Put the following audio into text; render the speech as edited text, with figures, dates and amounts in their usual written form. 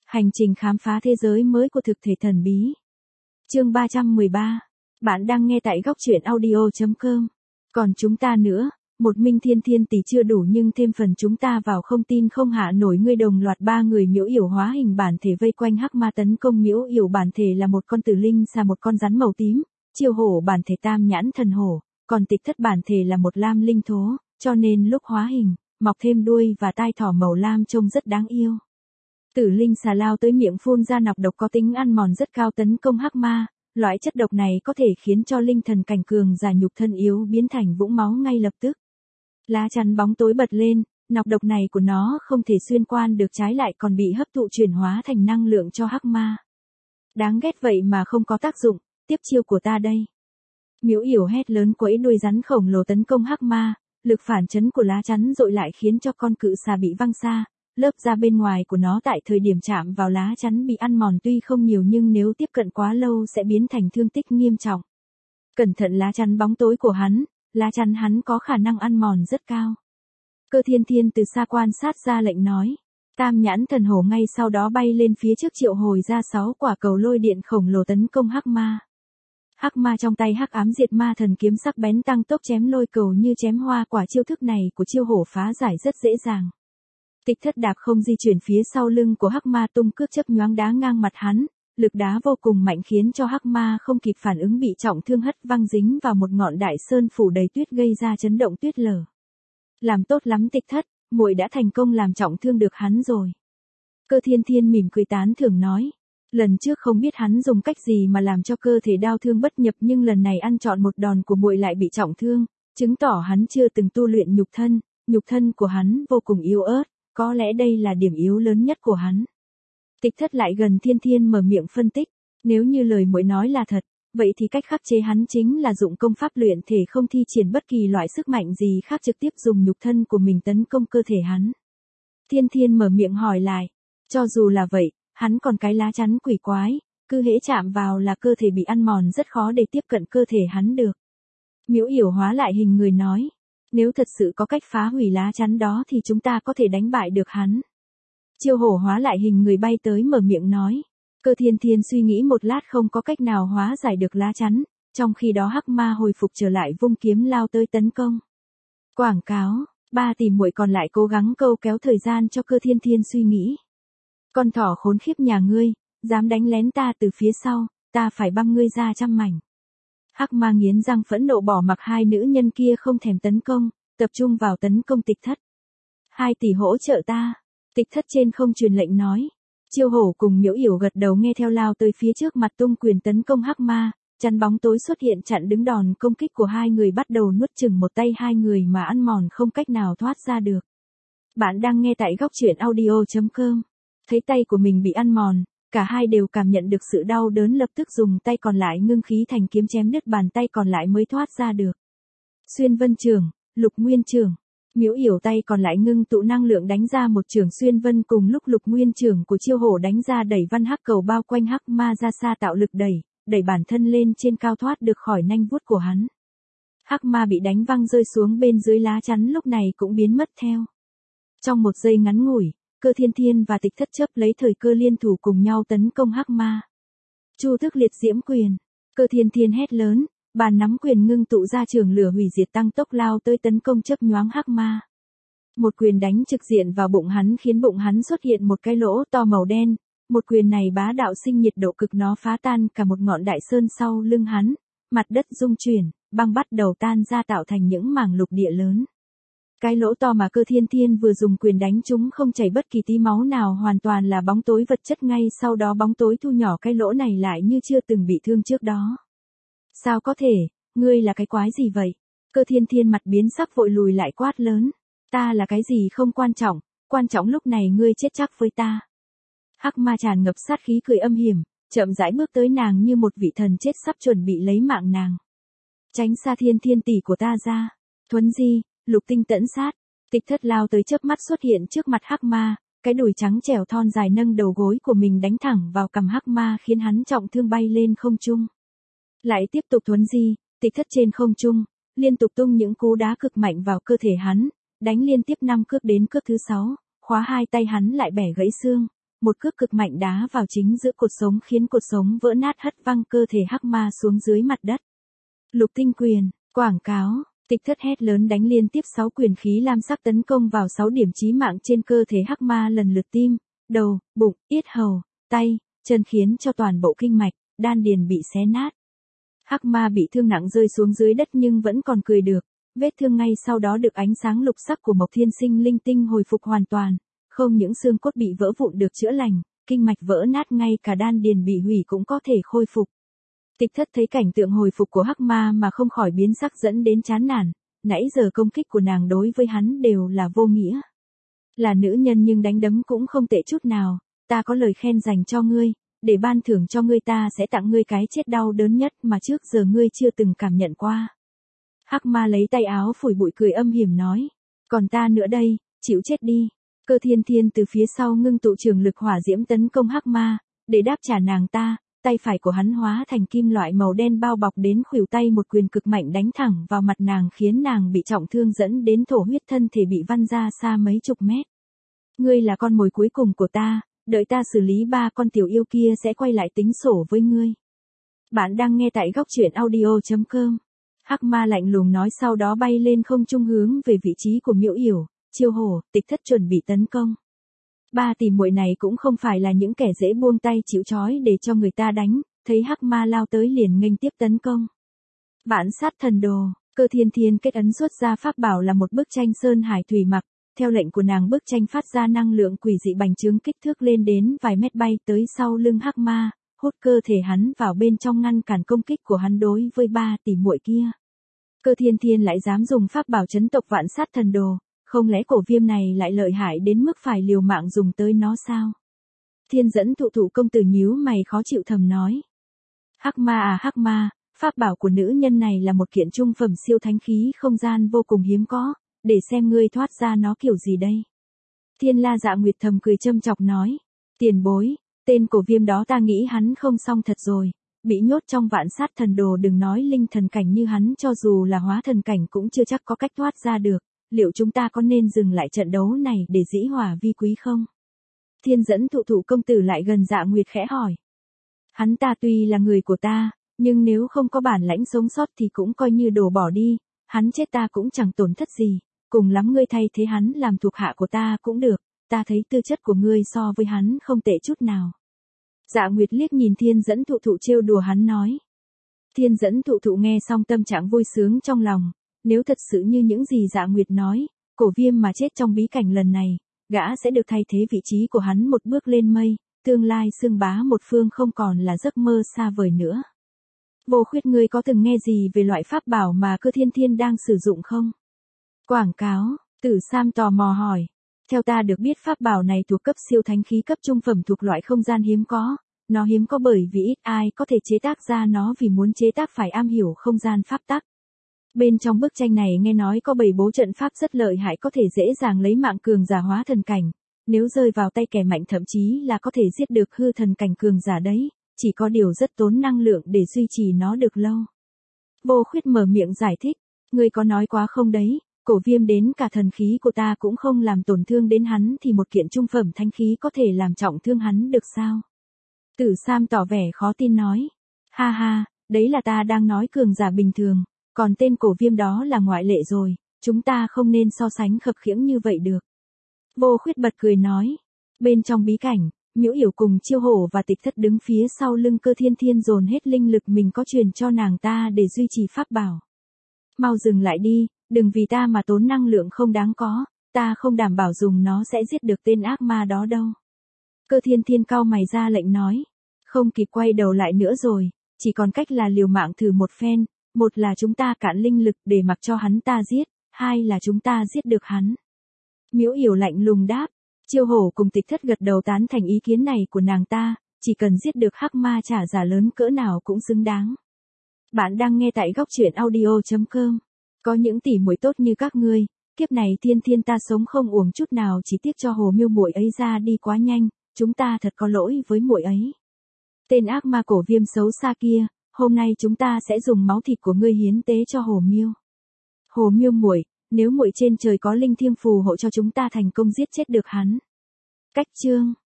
Hành trình khám phá thế giới mới của thực thể thần bí. Chương 313. Bạn đang nghe tại góc truyện audio.com. Còn chúng ta nữa, một minh thiên tỷ chưa đủ nhưng thêm phần chúng ta vào không tin không hạ nổi. Ngươi đồng loạt ba người miễu yểu hóa hình bản thể vây quanh hắc ma tấn công. Miễu yểu bản thể là một con tử linh xà, một con rắn màu tím, chiêu hổ bản thể tam nhãn thần hổ, còn tịch thất bản thể là một lam linh thố, cho nên lúc hóa hình, mọc thêm đuôi và tai thỏ màu lam trông rất đáng yêu. Tử linh xà lao tới miệng phun ra nọc độc có tính ăn mòn rất cao tấn công hắc ma. Loại chất độc này có thể khiến cho linh thần cảnh cường giả nhục thân yếu biến thành vũng máu ngay lập tức. Lá chắn bóng tối bật lên, nọc độc này của nó không thể xuyên qua được, trái lại còn bị hấp thụ chuyển hóa thành năng lượng cho hắc ma. Đáng ghét vậy mà không có tác dụng, tiếp chiêu của ta đây. Miễu yểu hét lớn quẫy đuôi rắn khổng lồ tấn công hắc ma, lực phản chấn của lá chắn dội lại khiến cho con cự xà bị văng xa. Lớp da bên ngoài của nó tại thời điểm chạm vào lá chắn bị ăn mòn tuy không nhiều nhưng nếu tiếp cận quá lâu sẽ biến thành thương tích nghiêm trọng. Cẩn thận lá chắn bóng tối của hắn, lá chắn hắn có khả năng ăn mòn rất cao. Cơ thiên từ xa quan sát ra lệnh nói. Tam nhãn thần hổ ngay sau đó bay lên phía trước triệu hồi ra 6 quả cầu lôi điện khổng lồ tấn công hắc ma. Hắc ma trong tay hắc ám diệt ma thần kiếm sắc bén tăng tốc chém lôi cầu như chém hoa quả. Chiêu thức này của chiêu hổ phá giải rất dễ dàng. Tịch thất đạp không di chuyển phía sau lưng của hắc ma tung cước chấp nhoáng đá ngang mặt hắn, lực đá vô cùng mạnh khiến cho hắc ma không kịp phản ứng bị trọng thương hất văng dính vào một ngọn đại sơn phủ đầy tuyết gây ra chấn động tuyết lở. Làm tốt lắm tịch thất, muội đã thành công làm trọng thương được hắn rồi. Cơ thiên mỉm cười tán thưởng nói. Lần trước không biết hắn dùng cách gì mà làm cho cơ thể đau thương bất nhập nhưng lần này ăn trọn một đòn của muội lại bị trọng thương, chứng tỏ hắn chưa từng tu luyện nhục thân của hắn vô cùng yếu ớt. Có lẽ đây là điểm yếu lớn nhất của hắn. Tịch thất lại gần thiên mở miệng phân tích. Nếu như lời muội nói là thật, vậy thì cách khắc chế hắn chính là dụng công pháp luyện thể không thi triển bất kỳ loại sức mạnh gì khác, trực tiếp dùng nhục thân của mình tấn công cơ thể hắn. Thiên mở miệng hỏi lại. Cho dù là vậy, hắn còn cái lá chắn quỷ quái, cứ hễ chạm vào là cơ thể bị ăn mòn, rất khó để tiếp cận cơ thể hắn được. Miễu yểu hóa lại hình người nói. Nếu thật sự có cách phá hủy lá chắn đó thì chúng ta có thể đánh bại được hắn. Chiêu hổ hóa lại hình người bay tới mở miệng nói. Cơ thiên suy nghĩ một lát không có cách nào hóa giải được lá chắn, trong khi đó hắc ma hồi phục trở lại vung kiếm lao tới tấn công. Quảng cáo, 3 tỷ muội còn lại cố gắng câu kéo thời gian cho cơ thiên suy nghĩ. Con thỏ khốn khiếp nhà ngươi, dám đánh lén ta từ phía sau, ta phải băm ngươi ra trăm mảnh. Hắc ma nghiến răng phẫn nộ bỏ mặc hai nữ nhân kia không thèm tấn công, tập trung vào tấn công tịch thất. 2 tỷ hỗ trợ ta. Tịch thất trên không truyền lệnh nói. Chiêu hổ cùng miễu yểu gật đầu nghe theo lao tới phía trước mặt tung quyền tấn công hắc ma, chắn bóng tối xuất hiện chặn đứng đòn công kích của hai người, bắt đầu nuốt chửng một tay hai người mà ăn mòn không cách nào thoát ra được. Bạn đang nghe tại góc truyện audio.com. Thấy tay của mình bị ăn mòn, cả hai đều cảm nhận được sự đau đớn, lập tức dùng tay còn lại ngưng khí thành kiếm chém đứt bàn tay còn lại mới thoát ra được. Xuyên vân trường, lục nguyên trường. Miễu yểu tay còn lại ngưng tụ năng lượng đánh ra một trường xuyên vân, cùng lúc lục nguyên trường của chiêu hổ đánh ra đẩy văn hắc cầu bao quanh hắc ma ra xa, tạo lực đẩy bản thân lên trên cao thoát được khỏi nanh vuốt của hắn. Hắc ma bị đánh văng rơi xuống bên dưới lá chắn, lúc này cũng biến mất theo. Trong một giây ngắn ngủi, cơ thiên và tịch thất chấp lấy thời cơ liên thủ cùng nhau tấn công hắc ma. Chu thức liệt diễm quyền. Cơ thiên hét lớn, bàn nắm quyền ngưng tụ ra trường lửa hủy diệt tăng tốc lao tới tấn công chớp nhoáng hắc ma. Một quyền đánh trực diện vào bụng hắn khiến bụng hắn xuất hiện một cái lỗ to màu đen. Một quyền này bá đạo sinh nhiệt độ cực, nó phá tan cả một ngọn đại sơn sau lưng hắn. Mặt đất rung chuyển, băng bắt đầu tan ra tạo thành những mảng lục địa lớn. Cái lỗ to mà cơ thiên vừa dùng quyền đánh chúng không chảy bất kỳ tí máu nào, hoàn toàn là bóng tối vật chất. Ngay sau đó bóng tối thu nhỏ cái lỗ này lại như chưa từng bị thương trước đó. Sao có thể, ngươi là cái quái gì vậy? Cơ thiên mặt biến sắc vội lùi lại quát lớn. Ta là cái gì không quan trọng lúc này ngươi chết chắc với ta. Hắc ma tràn ngập sát khí cười âm hiểm, chậm rãi bước tới nàng như một vị thần chết sắp chuẩn bị lấy mạng nàng. Tránh xa thiên tỷ của ta ra. Thuấn di, lục tinh tẫn sát. Tịch thất lao tới chớp mắt xuất hiện trước mặt hắc ma, cái đùi trắng trẻo thon dài nâng đầu gối của mình đánh thẳng vào cằm hắc ma khiến hắn trọng thương bay lên không trung. Lại tiếp tục thuấn di, tịch thất trên không trung, liên tục tung những cú đá cực mạnh vào cơ thể hắn, đánh liên tiếp 5 cước đến cước thứ 6, khóa hai tay hắn lại bẻ gãy xương, một cước cực mạnh đá vào chính giữa cột sống khiến cột sống vỡ nát hất văng cơ thể hắc ma xuống dưới mặt đất. Lục tinh quyền, quảng cáo, Tịch Thất hét lớn đánh liên tiếp 6 quyền khí lam sắc tấn công vào 6 điểm chí mạng trên cơ thể hắc ma lần lượt tim, đầu, bụng, yết hầu, tay, chân khiến cho toàn bộ kinh mạch, đan điền bị xé nát. Hắc ma bị thương nặng rơi xuống dưới đất nhưng vẫn còn cười được, vết thương ngay sau đó được ánh sáng lục sắc của Mộc Thiên Sinh linh tinh hồi phục hoàn toàn, không những xương cốt bị vỡ vụn được chữa lành, kinh mạch vỡ nát ngay cả đan điền bị hủy cũng có thể khôi phục. Tịch Thất thấy cảnh tượng hồi phục của hắc ma mà không khỏi biến sắc dẫn đến chán nản, nãy giờ công kích của nàng đối với hắn đều là vô nghĩa. Là nữ nhân nhưng đánh đấm cũng không tệ chút nào, ta có lời khen dành cho ngươi, để ban thưởng cho ngươi ta sẽ tặng ngươi cái chết đau đớn nhất mà trước giờ ngươi chưa từng cảm nhận qua. Hắc ma lấy tay áo phủi bụi cười âm hiểm nói, còn ta nữa đây, chịu chết đi. Cơ Thiên Thiên từ phía sau ngưng tụ trường lực hỏa diễm tấn công hắc ma, để đáp trả nàng ta, tay phải của hắn hóa thành kim loại màu đen bao bọc đến khuỷu tay một quyền cực mạnh đánh thẳng vào mặt nàng khiến nàng bị trọng thương dẫn đến thổ huyết thân thể bị văng ra xa mấy chục mét. Ngươi là con mồi cuối cùng của ta, đợi ta xử lý 3 con tiểu yêu kia sẽ quay lại tính sổ với ngươi. Bạn đang nghe tại góc truyện audio.com. Hắc ma lạnh lùng nói sau đó bay lên không trung hướng về vị trí của Miễu Yểu, Chiêu Hổ, Tịch Thất chuẩn bị tấn công. 3 tỷ muội này cũng không phải là những kẻ dễ buông tay chịu trói để cho người ta đánh, thấy hắc ma lao tới liền nghênh tiếp tấn công. Vạn sát thần đồ, Cơ Thiên Thiên kết ấn xuất ra pháp bảo là một bức tranh sơn hải thủy mặc, theo lệnh của nàng bức tranh phát ra năng lượng quỷ dị bành trướng kích thước lên đến vài mét bay tới sau lưng hắc ma, hút cơ thể hắn vào bên trong ngăn cản công kích của hắn đối với 3 tỷ muội kia. Cơ Thiên Thiên lại dám dùng pháp bảo chấn tộc vạn sát thần đồ, không lẽ cổ viêm này lại lợi hại đến mức phải liều mạng dùng tới nó sao? Thiên Dẫn Thụ Thụ công tử nhíu mày khó chịu thầm nói. Hắc ma à hắc ma, pháp bảo của nữ nhân này là một kiện trung phẩm siêu thánh khí không gian vô cùng hiếm có, để xem ngươi thoát ra nó kiểu gì đây. Thiên La Dạ Nguyệt thầm cười châm chọc nói. Tiền bối, tên cổ viêm đó ta nghĩ hắn không xong thật rồi, bị nhốt trong vạn sát thần đồ đừng nói linh thần cảnh như hắn cho dù là hóa thần cảnh cũng chưa chắc có cách thoát ra được. Liệu chúng ta có nên dừng lại trận đấu này để dĩ hòa vi quý không? Thiên Dẫn Thụ Thụ công tử lại gần Dạ Nguyệt khẽ hỏi. Hắn ta tuy là người của ta, nhưng nếu không có bản lãnh sống sót thì cũng coi như đổ bỏ đi, hắn chết ta cũng chẳng tổn thất gì, cùng lắm ngươi thay thế hắn làm thuộc hạ của ta cũng được, ta thấy tư chất của ngươi so với hắn không tệ chút nào. Dạ Nguyệt liếc nhìn Thiên Dẫn Thụ Thụ trêu đùa hắn nói. Thiên Dẫn Thụ Thụ nghe xong tâm trạng vui sướng trong lòng. Nếu thật sự như những gì Dạ Nguyệt nói, cổ viêm mà chết trong bí cảnh lần này, gã sẽ được thay thế vị trí của hắn một bước lên mây, tương lai xưng bá một phương không còn là giấc mơ xa vời nữa. Vô Khuyết ngươi có từng nghe gì về loại pháp bảo mà Cơ Thiên Thiên đang sử dụng không? Quảng cáo, Tử Sam tò mò hỏi. Theo ta được biết pháp bảo này thuộc cấp siêu thánh khí cấp trung phẩm thuộc loại không gian hiếm có, nó hiếm có bởi vì ít ai có thể chế tác ra nó vì muốn chế tác phải am hiểu không gian pháp tắc. Bên trong bức tranh này nghe nói có 7 bố trận pháp rất lợi hại có thể dễ dàng lấy mạng cường giả hóa thần cảnh, nếu rơi vào tay kẻ mạnh thậm chí là có thể giết được hư thần cảnh cường giả đấy, chỉ có điều rất tốn năng lượng để duy trì nó được lâu. Vô Khuyết mở miệng giải thích, ngươi có nói quá không đấy, cổ viêm đến cả thần khí của ta cũng không làm tổn thương đến hắn thì một kiện trung phẩm thánh khí có thể làm trọng thương hắn được sao? Tử Sam tỏ vẻ khó tin nói, ha ha, đấy là ta đang nói cường giả bình thường. Còn tên cổ viêm đó là ngoại lệ rồi, chúng ta không nên so sánh khập khiễng như vậy được. Vô Khuyết bật cười nói. Bên trong bí cảnh, Miễu Yểu cùng Chiêu Hổ và Tịch Thất đứng phía sau lưng Cơ Thiên Thiên dồn hết linh lực mình có truyền cho nàng ta để duy trì pháp bảo. Mau dừng lại đi, đừng vì ta mà tốn năng lượng không đáng có, ta không đảm bảo dùng nó sẽ giết được tên ác ma đó đâu. Cơ Thiên Thiên cau mày ra lệnh nói. Không kịp quay đầu lại nữa rồi, chỉ còn cách là liều mạng thử một phen. Một là chúng ta cạn linh lực để mặc cho hắn ta giết, hai là chúng ta giết được hắn. Miễu Yểu lạnh lùng đáp, Chiêu Hổ cùng Tịch Thất gật đầu tán thành ý kiến này của nàng ta, chỉ cần giết được hắc ma trả giá lớn cỡ nào cũng xứng đáng. Bạn đang nghe tại góc truyện audio.com. Có những tỷ muội tốt như các ngươi, kiếp này Thiên Thiên ta sống không uổng chút nào chỉ tiếc cho Hồ Miêu muội ấy ra đi quá nhanh, chúng ta thật có lỗi với muội ấy. Tên ác ma cổ viêm xấu xa kia. Hôm nay chúng ta sẽ dùng máu thịt của ngươi hiến tế cho Hồ Miêu. Hồ Miêu muội, nếu muội trên trời có linh thiêng phù hộ cho chúng ta thành công giết chết được hắn. Cách chương